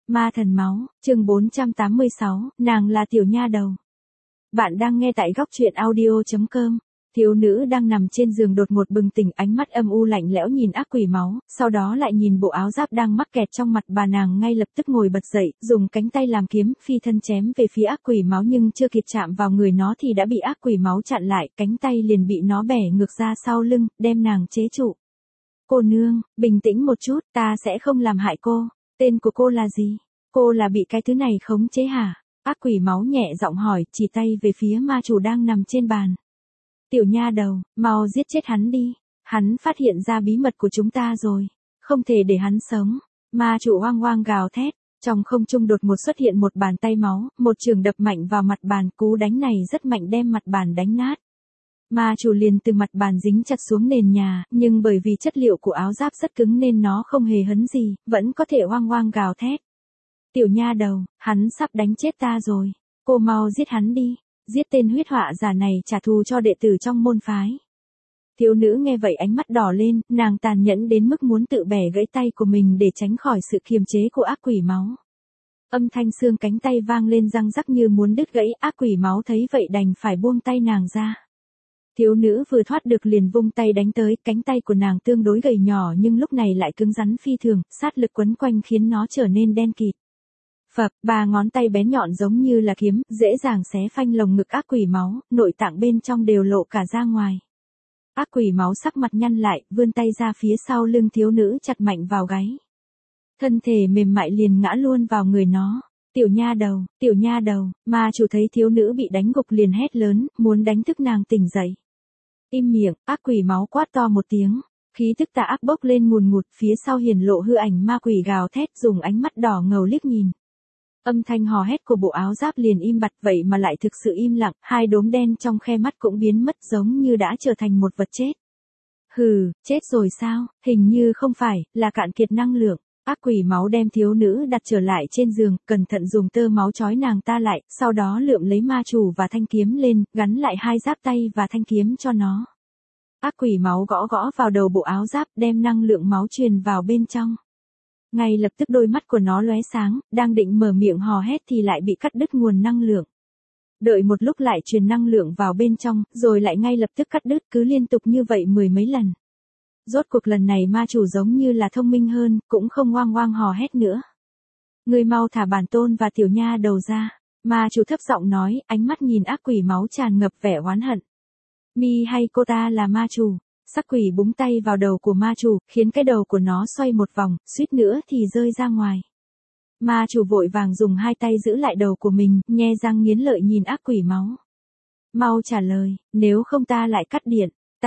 Ma thần máu, chương 486, nàng là tiểu nha đầu. Bạn đang nghe tại góc truyện audio.com. Thiếu nữ đang nằm trên giường đột ngột bừng tỉnh, ánh mắt âm u lạnh lẽo nhìn ác quỷ máu, sau đó lại nhìn bộ áo giáp đang mắc kẹt trong mặt bà, nàng ngay lập tức ngồi bật dậy, dùng cánh tay làm kiếm, phi thân chém về phía ác quỷ máu, nhưng chưa kịp chạm vào người nó thì đã bị ác quỷ máu chặn lại, cánh tay liền bị nó bẻ ngược ra sau lưng, đem nàng chế trụ. Cô nương, bình tĩnh một chút, ta sẽ không làm hại cô. Tên của cô là gì? Cô là bị cái thứ này khống chế hả? Ác quỷ máu nhẹ giọng hỏi, chỉ tay về phía ma chủ đang nằm trên bàn. Tiểu nha đầu, mau giết chết hắn đi. Hắn phát hiện ra bí mật của chúng ta rồi. Không thể để hắn sống. Ma chủ oang oang gào thét. Trong không trung đột ngột xuất hiện một bàn tay máu, một chưởng đập mạnh vào mặt bàn, cú đánh này rất mạnh đem mặt bàn đánh nát. Ma chủ liền từ mặt bàn dính chặt xuống nền nhà, nhưng bởi vì chất liệu của áo giáp rất cứng nên nó không hề hấn gì, vẫn có thể oang oang gào thét. Tiểu nha đầu, hắn sắp đánh chết ta rồi. Cô mau giết hắn đi. Giết tên huyết họa giả này trả thù cho đệ tử trong môn phái. Thiếu nữ nghe vậy ánh mắt đỏ lên, nàng tàn nhẫn đến mức muốn tự bẻ gãy tay của mình để tránh khỏi sự kiềm chế của ác quỷ máu. Âm thanh xương cánh tay vang lên răng rắc như muốn đứt gãy, ác quỷ máu thấy vậy đành phải buông tay nàng ra. Thiếu nữ vừa thoát được liền vung tay đánh tới, cánh tay của nàng tương đối gầy nhỏ nhưng lúc này lại cứng rắn phi thường, sát lực quấn quanh khiến nó trở nên đen kịt. Phập, ba ngón tay bén nhọn giống như là kiếm, dễ dàng xé phanh lồng ngực ác quỷ máu, nội tạng bên trong đều lộ cả ra ngoài. Ác quỷ máu sắc mặt nhăn lại, vươn tay ra phía sau lưng thiếu nữ chặt mạnh vào gáy. Thân thể mềm mại liền ngã luôn vào người nó. Tiểu nha đầu, ma chủ thấy thiếu nữ bị đánh gục liền hét lớn, muốn đánh thức nàng tỉnh dậy. Im miệng, ác quỷ máu quát to một tiếng. Khí tức tà ác bốc lên ngùn ngụt, phía sau hiển lộ hư ảnh ma quỷ gào thét, dùng ánh mắt đỏ ngầu liếc nhìn. Âm thanh hò hét của bộ áo giáp liền im bặt, vậy mà lại thực sự im lặng, hai đốm đen trong khe mắt cũng biến mất giống như đã trở thành một vật chết. Hừ, chết rồi sao? Hình như không phải, là cạn kiệt năng lượng. Ác quỷ máu đem thiếu nữ đặt trở lại trên giường, cẩn thận dùng tơ máu trói nàng ta lại, sau đó lượm lấy ma chủ và thanh kiếm lên, gắn lại hai giáp tay và thanh kiếm cho nó. Ác quỷ máu gõ gõ vào đầu bộ áo giáp, đem năng lượng máu truyền vào bên trong. Ngay lập tức đôi mắt của nó lóe sáng, đang định mở miệng hò hét thì lại bị cắt đứt nguồn năng lượng. Đợi một lúc lại truyền năng lượng vào bên trong, rồi lại ngay lập tức cắt đứt, cứ liên tục như vậy mười mấy lần. Rốt cuộc lần này ma chủ giống như là thông minh hơn, cũng không oang oang hò hét nữa. Ngươi mau thả bản tôn và tiểu nha đầu ra. Ma chủ thấp giọng nói, ánh mắt nhìn ác quỷ máu tràn ngập vẻ oán hận. Mi hay cô ta là ma chủ? Sắc quỷ búng tay vào đầu của ma chủ, khiến cái đầu của nó xoay một vòng, suýt nữa thì rơi ra ngoài. Ma chủ vội vàng dùng hai tay giữ lại đầu của mình, nhe răng nghiến lợi nhìn ác quỷ máu. Mau trả lời, nếu không ta lại cắt điện.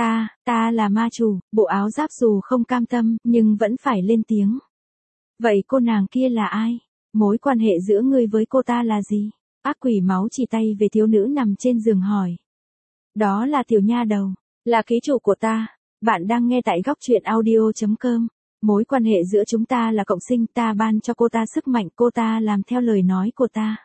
Ta là ma chủ. Bộ áo giáp dù không cam tâm, nhưng vẫn phải lên tiếng. Vậy cô nàng kia là ai? Mối quan hệ giữa ngươi với cô ta là gì? Ác quỷ máu chỉ tay về thiếu nữ nằm trên giường hỏi. Đó là tiểu nha đầu, là ký chủ của ta. Bạn đang nghe tại góc truyện audio.com. Mối quan hệ giữa chúng ta là cộng sinh, ta ban cho cô ta sức mạnh, cô ta làm theo lời nói của ta.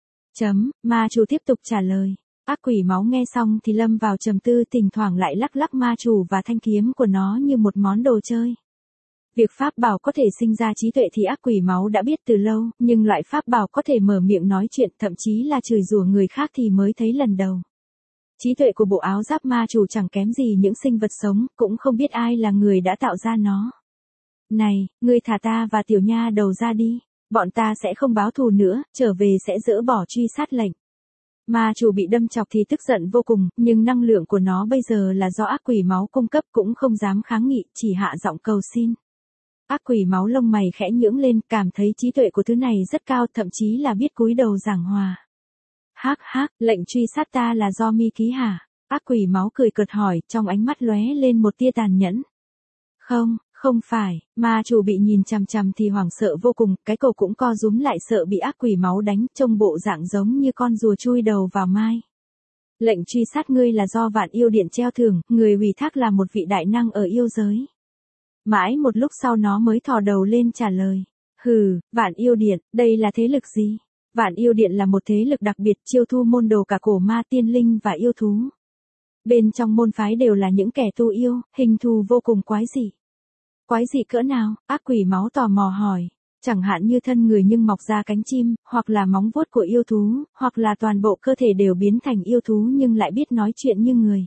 Ma chủ tiếp tục trả lời. Ác quỷ máu nghe xong thì lâm vào trầm tư, thỉnh thoảng lại lắc lắc ma chủ và thanh kiếm của nó như một món đồ chơi. Việc pháp bảo có thể sinh ra trí tuệ thì ác quỷ máu đã biết từ lâu, nhưng loại pháp bảo có thể mở miệng nói chuyện, thậm chí là chửi rủa người khác thì mới thấy lần đầu. Trí tuệ của bộ áo giáp ma chủ chẳng kém gì những sinh vật sống, cũng không biết ai là người đã tạo ra nó. Này, ngươi thả ta và tiểu nha đầu ra đi, bọn ta sẽ không báo thù nữa, trở về sẽ dỡ bỏ truy sát lệnh. Ma chủ bị đâm chọc thì tức giận vô cùng, nhưng năng lượng của nó bây giờ là do ác quỷ máu cung cấp, cũng không dám kháng nghị, chỉ hạ giọng cầu xin. Ác quỷ máu lông mày khẽ nhướng lên, cảm thấy trí tuệ của thứ này rất cao, thậm chí là biết cúi đầu giảng hòa. Hắc, lệnh truy sát ta là do mi ký hả? Ác quỷ máu cười cợt hỏi, trong ánh mắt lóe lên một tia tàn nhẫn. Không phải, ma chủ bị nhìn chằm chằm thì hoảng sợ vô cùng, cái cổ cũng co rúm lại sợ bị ác quỷ máu đánh, trông bộ dạng giống như con rùa chui đầu vào mai. Lệnh truy sát ngươi là do Vạn Yêu Điện treo thưởng, người ủy thác là một vị đại năng ở yêu giới. Mãi một lúc sau nó mới thò đầu lên trả lời. Vạn Yêu Điện, đây là thế lực gì? Vạn Yêu Điện là một thế lực đặc biệt, chiêu thu môn đồ cả cổ ma, tiên linh và yêu thú. Bên trong môn phái đều là những kẻ tu yêu, hình thù vô cùng quái dị. Quái dị cỡ nào? Ác quỷ máu tò mò hỏi. Chẳng hạn như thân người nhưng mọc ra cánh chim, hoặc là móng vuốt của yêu thú, hoặc là toàn bộ cơ thể đều biến thành yêu thú nhưng lại biết nói chuyện như người.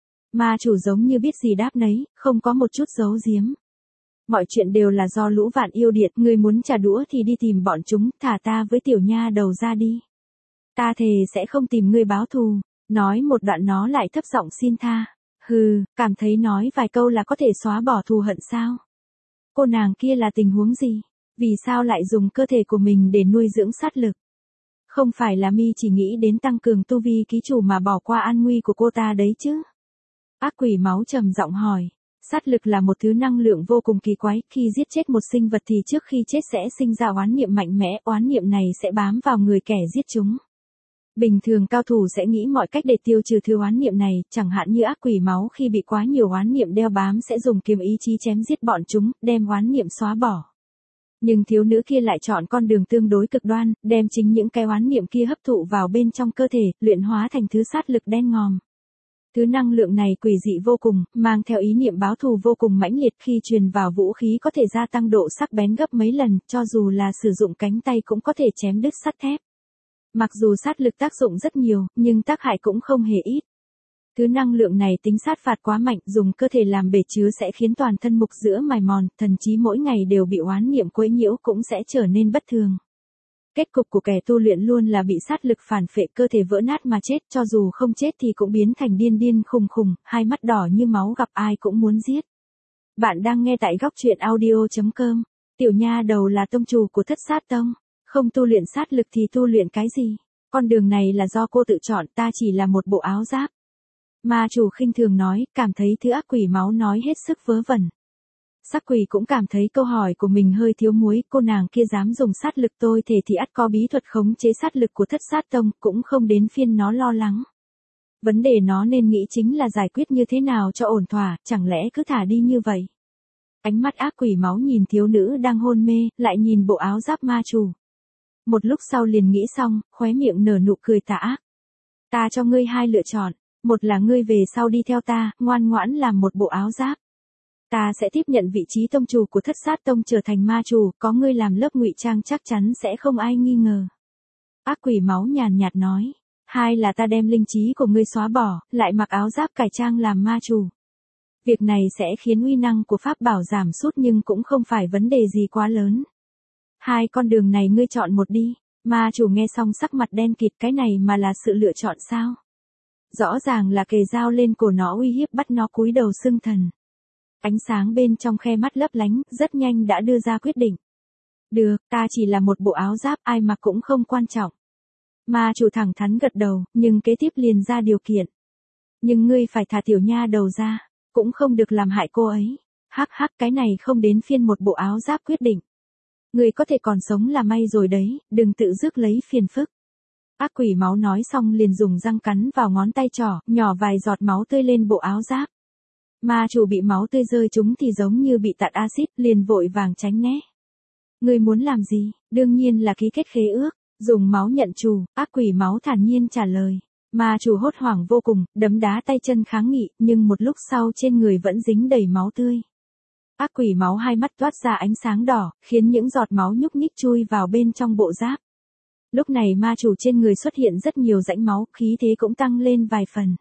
Ma chủ giống như biết gì đáp nấy, không có một chút giấu giếm. Mọi chuyện đều là do lũ vạn yêu điệt, ngươi muốn trả đũa thì đi tìm bọn chúng, thả ta với tiểu nha đầu ra đi. Ta thề sẽ không tìm ngươi báo thù. Nói một đoạn nó lại thấp giọng xin tha. Hừ, cảm thấy nói vài câu là có thể xóa bỏ thù hận sao? Cô nàng kia là tình huống gì? Vì sao lại dùng cơ thể của mình để nuôi dưỡng sát lực? Không phải là mi chỉ nghĩ đến tăng cường tu vi ký chủ mà bỏ qua an nguy của cô ta đấy chứ? Ác quỷ máu trầm giọng hỏi. Sát lực là một thứ năng lượng vô cùng kỳ quái, khi giết chết một sinh vật thì trước khi chết sẽ sinh ra oán niệm mạnh mẽ, oán niệm này sẽ bám vào người kẻ giết chúng. Bình thường cao thủ sẽ nghĩ mọi cách để tiêu trừ thứ oán niệm này, chẳng hạn như ác quỷ máu khi bị quá nhiều oán niệm đeo bám sẽ dùng kiếm ý chí chém giết bọn chúng, đem oán niệm xóa bỏ. Nhưng thiếu nữ kia lại chọn con đường tương đối cực đoan, đem chính những cái oán niệm kia hấp thụ vào bên trong cơ thể, luyện hóa thành thứ sát lực đen ngòm. Thứ năng lượng này quỷ dị vô cùng, mang theo ý niệm báo thù vô cùng mãnh liệt, khi truyền vào vũ khí có thể gia tăng độ sắc bén gấp mấy lần, cho dù là sử dụng cánh tay cũng có thể chém đứt sắt thép. Mặc dù sát lực tác dụng rất nhiều, nhưng tác hại cũng không hề ít. Thứ năng lượng này tính sát phạt quá mạnh, dùng cơ thể làm bể chứa sẽ khiến toàn thân mục giữa mài mòn, thậm chí mỗi ngày đều bị oán niệm quấy nhiễu cũng sẽ trở nên bất thường. Kết cục của kẻ tu luyện luôn là bị sát lực phản phệ, cơ thể vỡ nát mà chết, cho dù không chết thì cũng biến thành điên điên khùng khùng, hai mắt đỏ như máu, gặp ai cũng muốn giết. Bạn đang nghe tại góc truyện audio.com. Tiểu nha đầu là tông chủ của Thất Sát Tông, không tu luyện sát lực thì tu luyện cái gì? Con đường này là do cô tự chọn, ta chỉ là một bộ áo giáp. Ma chủ khinh thường nói, cảm thấy thứ ác quỷ máu nói hết sức vớ vẩn. Sắc quỷ cũng cảm thấy câu hỏi của mình hơi thiếu muối, cô nàng kia dám dùng sát lực tôi thể thì ắt có bí thuật khống chế sát lực của Thất Sát Tông, cũng không đến phiên nó lo lắng. Vấn đề nó nên nghĩ chính là giải quyết như thế nào cho ổn thỏa, chẳng lẽ cứ thả đi như vậy. Ánh mắt ác quỷ máu nhìn thiếu nữ đang hôn mê, lại nhìn bộ áo giáp ma chủ. Một lúc sau liền nghĩ xong, khóe miệng nở nụ cười tà ác. Ta cho ngươi hai lựa chọn, một là ngươi về sau đi theo ta, ngoan ngoãn làm một bộ áo giáp. Ta sẽ tiếp nhận vị trí tông chủ của Thất Sát Tông, trở thành ma chủ, có ngươi làm lớp ngụy trang chắc chắn sẽ không ai nghi ngờ. Ác quỷ máu nhàn nhạt nói. Hai là ta đem linh trí của ngươi xóa bỏ, lại mặc áo giáp cải trang làm ma chủ. Việc này sẽ khiến uy năng của pháp bảo giảm sút nhưng cũng không phải vấn đề gì quá lớn. Hai con đường này ngươi chọn một đi. Ma chủ nghe xong sắc mặt đen kịt, cái này mà là sự lựa chọn sao? Rõ ràng là kề dao lên cổ nó uy hiếp bắt nó cúi đầu xưng thần. Ánh sáng bên trong khe mắt lấp lánh, rất nhanh đã đưa ra quyết định. Được, ta chỉ là một bộ áo giáp, ai mặc cũng không quan trọng. Ma chủ thẳng thắn gật đầu, nhưng kế tiếp liền ra điều kiện. Nhưng ngươi phải thả tiểu nha đầu ra, cũng không được làm hại cô ấy. Hắc hắc, cái này không đến phiên một bộ áo giáp quyết định. Ngươi có thể còn sống là may rồi đấy, đừng tự rước lấy phiền phức. Ác quỷ máu nói xong liền dùng răng cắn vào ngón tay trỏ, nhỏ vài giọt máu tươi lên bộ áo giáp. Ma chủ bị máu tươi rơi trúng thì giống như bị tạt axit, liền vội vàng tránh né. Ngươi muốn làm gì? Đương nhiên là ký kết khế ước, dùng máu nhận chủ. Ác quỷ máu thản nhiên trả lời. Ma chủ hốt hoảng vô cùng, đấm đá tay chân kháng nghị, nhưng một lúc sau trên người vẫn dính đầy máu tươi. Ác quỷ máu hai mắt toát ra ánh sáng đỏ, khiến những giọt máu nhúc nhích chui vào bên trong bộ giáp. Lúc này ma chủ trên người xuất hiện rất nhiều rãnh máu, khí thế cũng tăng lên vài phần.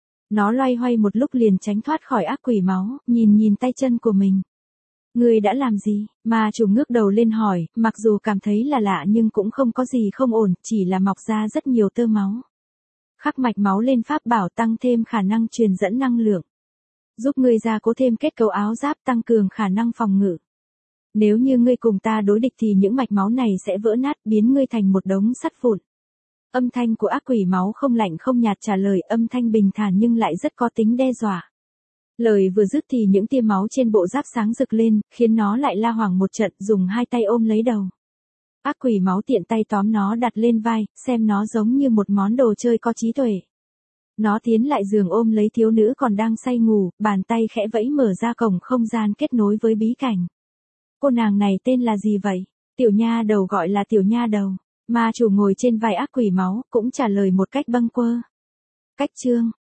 Nó loay hoay một lúc liền tránh thoát khỏi ác quỷ máu, nhìn tay chân của mình. Ngươi đã làm gì? Ma chủ ngước đầu lên hỏi, mặc dù cảm thấy là lạ nhưng cũng không có gì không ổn, chỉ là mọc ra rất nhiều tơ máu. Khắc mạch máu lên pháp bảo tăng thêm khả năng truyền dẫn năng lượng. Giúp ngươi gia cố thêm kết cấu áo giáp, tăng cường khả năng phòng ngự. Nếu như ngươi cùng ta đối địch thì những mạch máu này sẽ vỡ nát, biến ngươi thành một đống sắt vụn. Âm thanh của ác quỷ máu không lạnh không nhạt trả lời, âm thanh bình thản nhưng lại rất có tính đe dọa. Lời vừa dứt thì những tia máu trên bộ giáp sáng rực lên, khiến nó lại la hoảng một trận, dùng hai tay ôm lấy đầu. Ác quỷ máu tiện tay tóm nó đặt lên vai, xem nó giống như một món đồ chơi có trí tuệ. Nó tiến lại giường ôm lấy thiếu nữ còn đang say ngủ, bàn tay khẽ vẫy mở ra cổng không gian kết nối với bí cảnh. Cô nàng này tên là gì vậy? Tiểu nha đầu gọi là tiểu nha đầu. Ma chủ ngồi trên vai ác quỷ máu, cũng trả lời một cách bâng quơ. Cách chương,